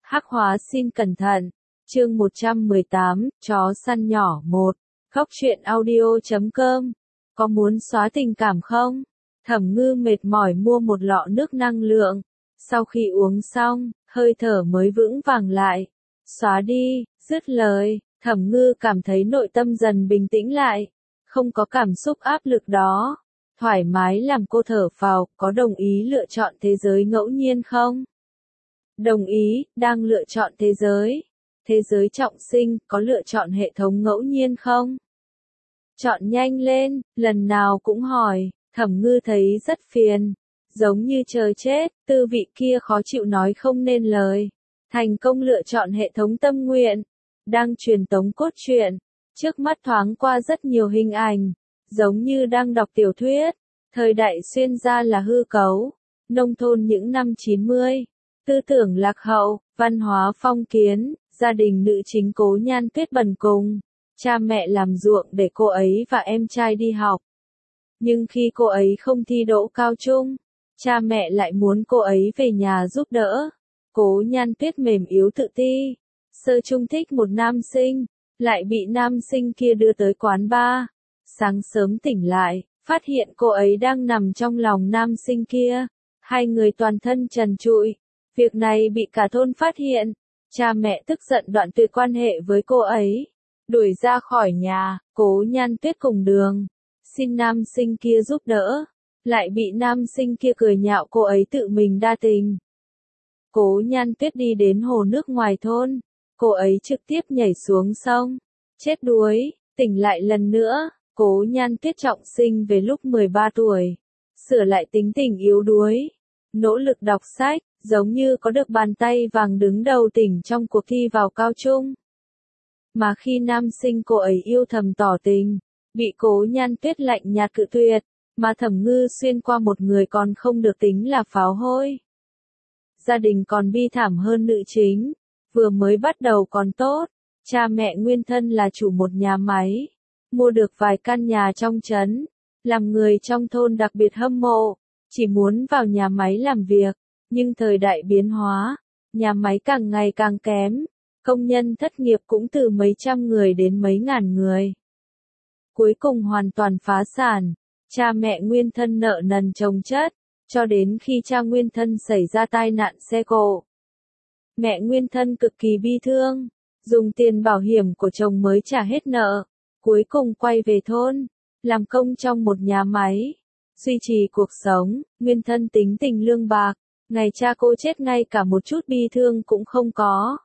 Hắc hóa xin cẩn thận. Chương 118, chó săn nhỏ 1. Góc truyện audio.com. Có muốn xóa tình cảm không? Thẩm Ngư mệt mỏi mua một lọ nước năng lượng. Sau khi uống xong, hơi thở mới vững vàng lại. Xóa đi, dứt lời, Thẩm Ngư cảm thấy nội tâm dần bình tĩnh lại. Không có cảm xúc áp lực đó. Thoải mái làm cô thở phào, có đồng ý lựa chọn thế giới ngẫu nhiên không? Đồng ý, đang lựa chọn thế giới. Thế giới trọng sinh, có lựa chọn hệ thống ngẫu nhiên không? Chọn nhanh lên, lần nào cũng hỏi, Thẩm Ngư thấy rất phiền. Giống như chờ chết, tư vị kia khó chịu nói không nên lời. Thành công lựa chọn hệ thống tâm nguyện. Đang truyền tống cốt truyện. Trước mắt thoáng qua rất nhiều hình ảnh. Giống như đang đọc tiểu thuyết. Thời đại xuyên ra là hư cấu. Nông thôn những năm 90. Tư tưởng lạc hậu, văn hóa phong kiến, gia đình nữ chính Cố Nhan Tuyết bần cùng. Cha mẹ làm ruộng để cô ấy và em trai đi học. Nhưng khi cô ấy không thi đỗ cao trung, cha mẹ lại muốn cô ấy về nhà giúp đỡ. Cố Nhan Tuyết mềm yếu tự ti. Sơ trung thích một nam sinh, lại bị nam sinh kia đưa tới quán bar. Sáng sớm tỉnh lại, phát hiện cô ấy đang nằm trong lòng nam sinh kia. Hai người toàn thân trần trụi. Việc này bị cả thôn phát hiện. Cha mẹ tức giận đoạn tuyệt quan hệ với cô ấy. Đuổi ra khỏi nhà, Cố Nhan Tuyết cùng đường. Xin nam sinh kia giúp đỡ. Lại bị nam sinh kia cười nhạo cô ấy tự mình đa tình. Cố Nhan Tuyết đi đến hồ nước ngoài thôn. Cô ấy trực tiếp nhảy xuống sông. Chết đuối, tỉnh lại lần nữa. Cố Nhan Tuyết trọng sinh về lúc 13 tuổi. Sửa lại tính tình yếu đuối. Nỗ lực đọc sách, giống như có được bàn tay vàng đứng đầu tỉnh trong cuộc thi vào cao trung. Mà khi nam sinh cô ấy yêu thầm tỏ tình, bị Cố Nhan Tuyết lạnh nhạt cự tuyệt, mà Thẩm Ngư xuyên qua một người còn không được tính là pháo hôi. Gia đình còn bi thảm hơn nữ chính, vừa mới bắt đầu còn tốt, cha mẹ nguyên thân là chủ một nhà máy, mua được vài căn nhà trong trấn, làm người trong thôn đặc biệt hâm mộ, chỉ muốn vào nhà máy làm việc, nhưng thời đại biến hóa, nhà máy càng ngày càng kém, công nhân thất nghiệp cũng từ mấy trăm người đến mấy ngàn người. Cuối cùng hoàn toàn phá sản, cha mẹ nguyên thân nợ nần chồng chất, cho đến khi cha nguyên thân xảy ra tai nạn xe cộ. Mẹ nguyên thân cực kỳ bi thương, dùng tiền bảo hiểm của chồng mới trả hết nợ, cuối cùng quay về thôn, làm công trong một nhà máy, duy trì cuộc sống. Nguyên thân tính tình lương bạc, ngày cha cô chết ngay cả một chút bi thương cũng không có.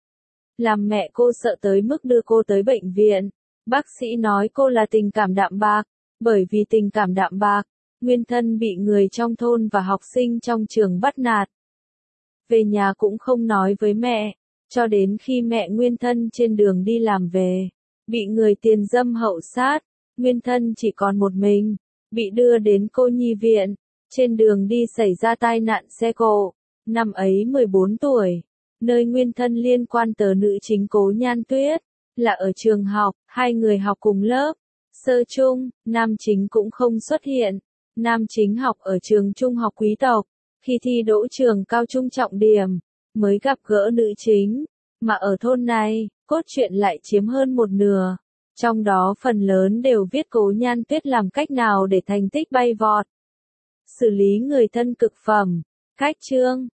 Làm mẹ cô sợ tới mức đưa cô tới bệnh viện, bác sĩ nói cô là tình cảm đạm bạc, bởi vì tình cảm đạm bạc, nguyên thân bị người trong thôn và học sinh trong trường bắt nạt. Về nhà cũng không nói với mẹ, cho đến khi mẹ nguyên thân trên đường đi làm về, bị người tiền dâm hậu sát, nguyên thân chỉ còn một mình, bị đưa đến cô nhi viện, trên đường đi xảy ra tai nạn xe cộ, năm ấy 14 tuổi, nơi nguyên thân liên quan tờ nữ chính Cố Nhan Tuyết, là ở trường học, hai người học cùng lớp, sơ trung, nam chính cũng không xuất hiện, nam chính học ở trường trung học quý tộc, khi thi đỗ trường cao trung trọng điểm, mới gặp gỡ nữ chính, mà ở thôn này, cốt truyện lại chiếm hơn một nửa. Trong đó phần lớn đều viết Cố Nhan Tuyết làm cách nào để thành tích bay vọt. Xử lý người thân cực phẩm. Cách chương,